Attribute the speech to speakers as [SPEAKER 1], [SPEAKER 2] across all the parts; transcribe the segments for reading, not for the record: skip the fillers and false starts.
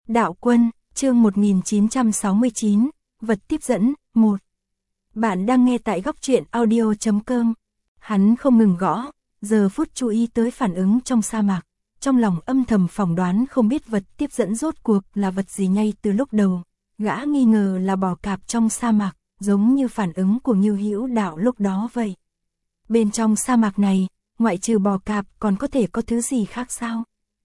[SPEAKER 1] Đạo Quân, chương 1969, vật tiếp dẫn, 1. Bạn đang nghe tại góc truyện audio.com. Hắn không ngừng gõ, giờ phút chú ý tới phản ứng trong sa mạc. Trong lòng âm thầm phỏng đoán không biết vật tiếp dẫn rốt cuộc là vật gì ngay từ lúc đầu. Gã nghi ngờ là bò cạp trong sa mạc, giống như phản ứng của Ngưu Hữu Đạo lúc đó vậy. Bên trong sa mạc này, ngoại trừ bò cạp còn có thể có thứ gì khác sao?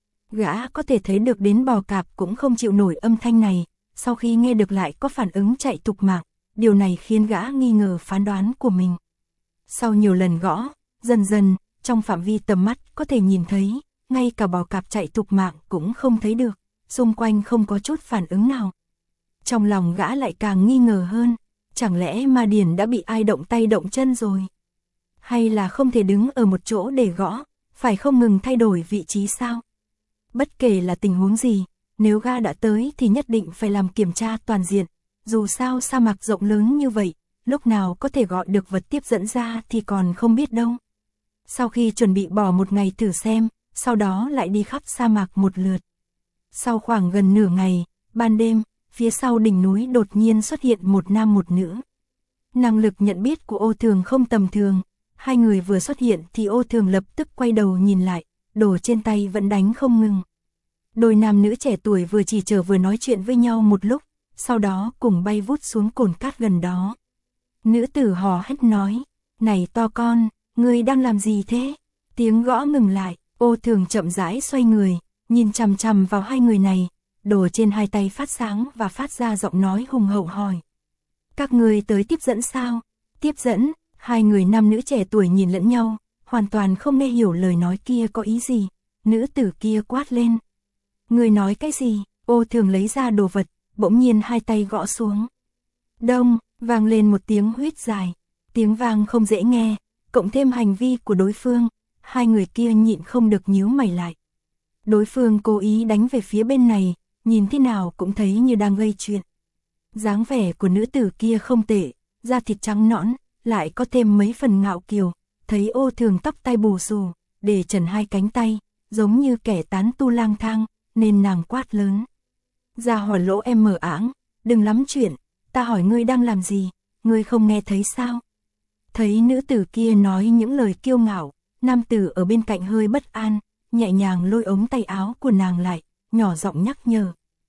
[SPEAKER 1] Gã có thể thấy được đến bò cạp cũng không chịu nổi âm thanh này, sau khi nghe được lại có phản ứng chạy thục mạng, điều này khiến gã nghi ngờ phán đoán của mình. Sau nhiều lần gõ, dần dần, trong phạm vi tầm mắt có thể nhìn thấy, ngay cả bò cạp chạy thục mạng cũng không thấy được, xung quanh không có chút phản ứng nào. Trong lòng gã lại càng nghi ngờ hơn, chẳng lẽ Ma Điền đã bị ai động tay động chân rồi? Hay là không thể đứng ở một chỗ để gõ, phải không ngừng thay đổi vị trí sao? Bất kể là tình huống gì, nếu gã đã tới thì nhất định phải làm kiểm tra toàn diện. Dù sao sa mạc rộng lớn như vậy, lúc nào có thể gọi được vật tiếp dẫn ra thì còn không biết đâu. Sau khi chuẩn bị bỏ một ngày thử xem, sau đó lại đi khắp sa mạc một lượt. Sau khoảng gần nửa ngày, ban đêm, phía sau đỉnh núi đột nhiên xuất hiện một nam một nữ. Năng lực nhận biết của Ô Thường không tầm thường, hai người vừa xuất hiện thì Ô Thường lập tức quay đầu nhìn lại, đồ trên tay vẫn đánh không ngừng. Đôi nam nữ trẻ tuổi vừa chỉ chờ vừa nói chuyện với nhau một lúc, sau đó cùng bay vút xuống cồn cát gần đó. Nữ tử hò hét nói, này to con, ngươi đang làm gì thế? Tiếng gõ ngừng lại, Ô Thường chậm rãi xoay người, nhìn chằm chằm vào hai người này, đồ trên hai tay phát sáng và phát ra giọng nói hùng hậu hỏi. Các ngươi tới tiếp dẫn sao? Tiếp dẫn, hai người nam nữ trẻ tuổi nhìn lẫn nhau, hoàn toàn không nghe hiểu lời nói kia có ý gì. Nữ tử kia quát lên. Người nói cái gì? Ô Thường lấy ra đồ vật, bỗng nhiên hai tay gõ xuống. Đông, vang lên một tiếng huýt dài. Tiếng vang không dễ nghe, cộng thêm hành vi của đối phương, hai người kia nhịn không được nhíu mày lại. Đối phương cố ý đánh về phía bên này, nhìn thế nào cũng thấy như đang gây chuyện. Dáng vẻ của nữ tử kia không tệ, da thịt trắng nõn, lại có thêm mấy phần ngạo kiều. Thấy Ô Thường tóc tai bù xù, để trần hai cánh tay, giống như kẻ tán tu lang thang, nên nàng quát lớn. Ra hỏa lỗ em mở áng, đừng lắm chuyện, ta hỏi ngươi đang làm gì, ngươi không nghe thấy sao? Thấy nữ tử kia nói những lời kiêu ngạo, nam tử ở bên cạnh hơi bất an, nhẹ nhàng lôi ống tay áo của nàng lại, nhỏ giọng nhắc nhở.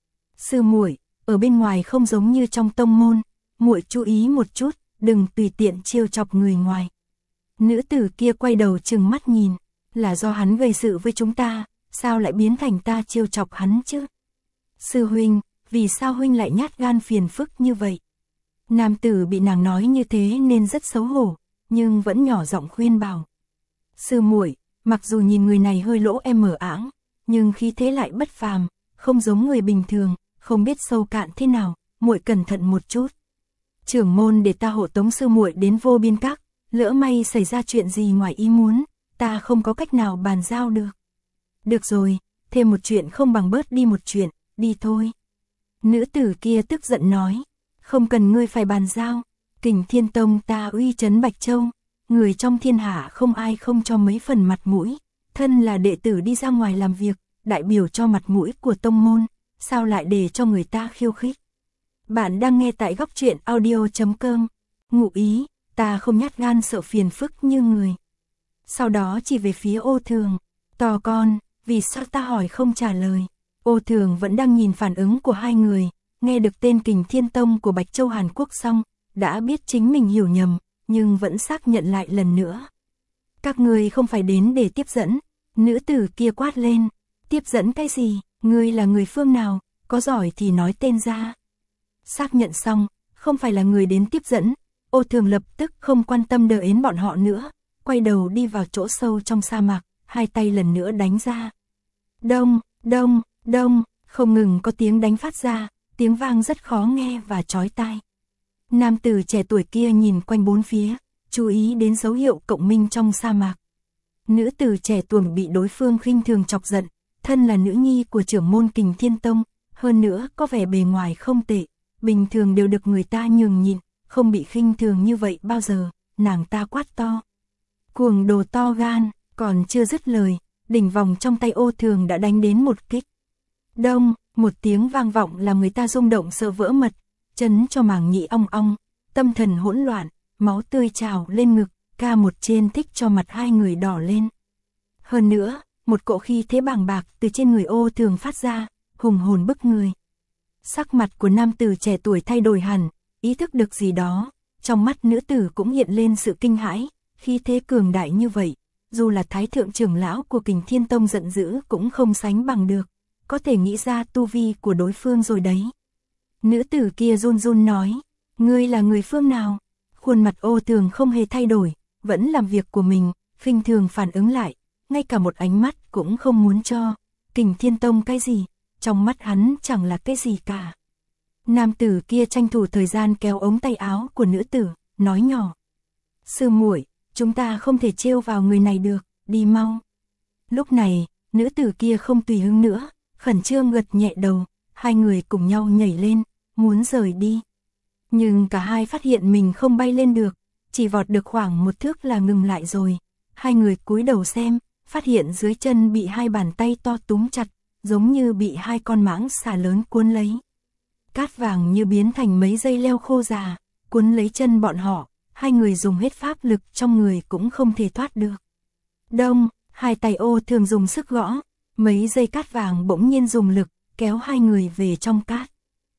[SPEAKER 1] Sư muội, ở bên ngoài không giống như trong tông môn, muội chú ý một chút, đừng tùy tiện trêu chọc người ngoài. Nữ tử kia quay đầu trừng mắt nhìn, là do hắn gây sự với chúng ta, sao lại biến thành ta trêu chọc hắn chứ? Sư huynh, vì sao huynh lại nhát gan phiền phức như vậy? Nam tử bị nàng nói như thế nên rất xấu hổ, nhưng vẫn nhỏ giọng khuyên bảo. Sư muội, mặc dù nhìn người này hơi lỗ em mở áng, nhưng khí thế lại bất phàm, không giống người bình thường, không biết sâu cạn thế nào, muội cẩn thận một chút. Trưởng môn để ta hộ tống sư muội đến Vô Biên Các, lỡ may xảy ra chuyện gì ngoài ý muốn, ta không có cách nào bàn giao được. Được rồi, thêm một chuyện không bằng bớt đi một chuyện, đi thôi. Nữ tử kia tức giận nói, không cần ngươi phải bàn giao, Kình Thiên Tông ta uy chấn Bạch Châu, người trong thiên hạ không ai không cho mấy phần mặt mũi, thân là đệ tử đi ra ngoài làm việc, đại biểu cho mặt mũi của tông môn, sao lại để cho người ta khiêu khích. Bạn đang nghe tại góc truyện audio.com. Ngụ ý, ta không nhát gan sợ phiền phức như người. Sau đó chỉ về phía Ô Thường, to con, vì sao ta hỏi không trả lời. Ô Thường vẫn đang nhìn phản ứng của hai người, nghe được tên Kình Thiên Tông của Bạch Châu Hàn Quốc xong, đã biết chính mình hiểu nhầm, nhưng vẫn xác nhận lại lần nữa. Các ngươi không phải đến để tiếp dẫn, nữ tử kia quát lên, tiếp dẫn cái gì, ngươi là người phương nào, có giỏi thì nói tên ra. Xác nhận xong, không phải là người đến tiếp dẫn, Ô Thường lập tức không quan tâm đợi đến bọn họ nữa, quay đầu đi vào chỗ sâu trong sa mạc, hai tay lần nữa đánh ra. Đông, đông, đông, không ngừng có tiếng đánh phát ra, tiếng vang rất khó nghe và chói tai. Nam tử trẻ tuổi kia nhìn quanh bốn phía, chú ý đến dấu hiệu cộng minh trong sa mạc. Nữ tử trẻ tuổi bị đối phương khinh thường chọc giận, thân là nữ nhi của trưởng môn Kình Thiên Tông, hơn nữa có vẻ bề ngoài không tệ, bình thường đều được người ta nhường nhịn, không bị khinh thường như vậy bao giờ, nàng ta quát to. Cuồng đồ to gan, còn chưa dứt lời, đỉnh vòng trong tay Ô Thường đã đánh đến một kích. Đông, Một tiếng vang vọng làm người ta rung động sợ vỡ mật, chấn cho màng nhĩ ong ong, tâm thần hỗn loạn, máu tươi trào lên ngực, ca một trên thích cho mặt hai người đỏ lên. Hơn nữa, một cỗ khí thế bàng bạc từ trên người Ô Thường phát ra, hùng hồn bức người. Sắc mặt của nam tử trẻ tuổi thay đổi hẳn, ý thức được gì đó, trong mắt nữ tử cũng hiện lên sự kinh hãi, khí thế cường đại như vậy, dù là thái thượng trưởng lão của Kình Thiên Tông giận dữ cũng không sánh bằng được, có thể nghĩ ra tu vi của đối phương rồi đấy. Nữ tử kia run run nói, ngươi là người phương nào? Khuôn mặt Ô Thường không hề thay đổi, vẫn làm việc của mình, khinh thường phản ứng lại, ngay cả một ánh mắt cũng không muốn cho. Kình Thiên Tông cái gì? Trong mắt hắn chẳng là cái gì cả. Nam tử kia tranh thủ thời gian kéo ống tay áo của nữ tử, nói nhỏ. Sư muội, chúng ta không thể trêu vào người này được, đi mau. Lúc này, nữ tử kia không tùy hứng nữa, khẩn trương gật nhẹ đầu, hai người cùng nhau nhảy lên, muốn rời đi. Nhưng cả hai phát hiện mình không bay lên được, chỉ vọt được khoảng một thước là ngừng lại rồi. Hai người cúi đầu xem, phát hiện dưới chân bị hai bàn tay to túm chặt, giống như bị hai con mãng xà lớn cuốn lấy. Cát vàng như biến thành mấy dây leo khô già, cuốn lấy chân bọn họ, hai người dùng hết pháp lực trong người cũng không thể thoát được. Đông, hai tay Ô Thường dùng sức gõ, mấy dây cát vàng bỗng nhiên dùng lực, kéo hai người về trong cát.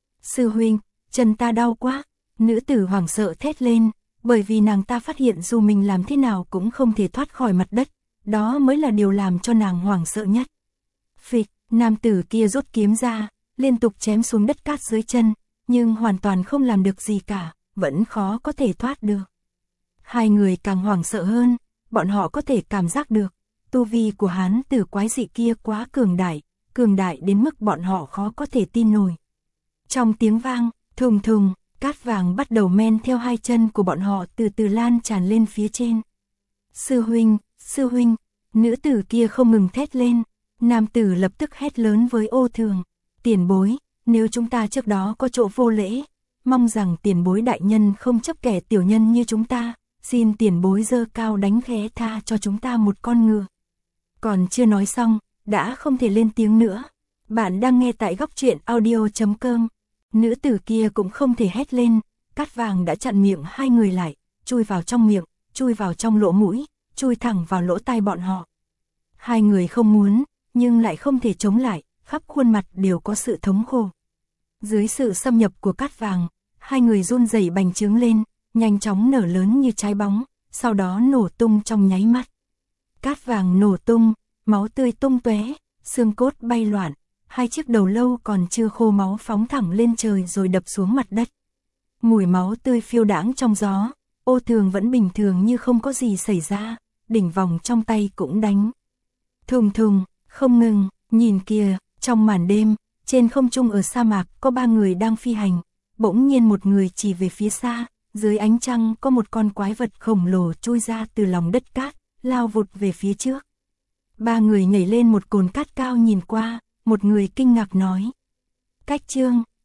[SPEAKER 1] Sư huynh, chân ta đau quá, nữ tử hoảng sợ thét lên, bởi vì nàng ta phát hiện dù mình làm thế nào cũng không thể thoát khỏi mặt đất, đó mới là điều làm cho nàng hoảng sợ nhất. Phịch, nam tử kia rút kiếm ra, liên tục chém xuống đất cát dưới chân, nhưng hoàn toàn không làm được gì cả, vẫn khó có thể thoát được. Hai người càng hoảng sợ hơn, bọn họ có thể cảm giác được, tu vi của hán tử quái dị kia quá cường đại đến mức bọn họ khó có thể tin nổi. Trong tiếng vang, thùng thùng, cát vàng bắt đầu men theo hai chân của bọn họ từ từ lan tràn lên phía trên. Sư huynh, nữ tử kia không ngừng thét lên, nam tử lập tức hét lớn với Ô Thường, tiền bối, nếu chúng ta trước đó có chỗ vô lễ, mong rằng tiền bối đại nhân không chấp kẻ tiểu nhân như chúng ta, xin tiền bối giơ cao đánh khẽ tha cho chúng ta một con ngựa. Còn chưa nói xong, đã không thể lên tiếng nữa. Bạn đang nghe tại góc truyện audio.com. Nữ tử kia cũng không thể hét lên, cát vàng đã chặn miệng hai người lại, chui vào trong miệng, chui vào trong lỗ mũi, chui thẳng vào lỗ tai bọn họ. Hai người không muốn, nhưng lại không thể chống lại, khắp khuôn mặt đều có sự thống khổ. Dưới sự xâm nhập của cát vàng, hai người run rẩy bành trướng lên, nhanh chóng nở lớn như trái bóng, sau đó nổ tung trong nháy mắt. Cát vàng nổ tung, máu tươi tung tóe, xương cốt bay loạn, hai chiếc đầu lâu còn chưa khô máu phóng thẳng lên trời rồi đập xuống mặt đất. Mùi máu tươi phiêu đãng trong gió, Ô Thường vẫn bình thường như không có gì xảy ra, đỉnh vòng trong tay cũng đánh. Thùng thùng, không ngừng, nhìn kìa, trong màn đêm, trên không trung ở sa mạc có ba người đang phi hành, bỗng nhiên một người chỉ về phía xa, dưới ánh trăng có một con quái vật khổng lồ chui ra từ lòng đất cát, lao vụt về phía trước. Ba người nhảy lên một cồn cát cao nhìn qua, một người kinh ngạc nói. Cách Trương,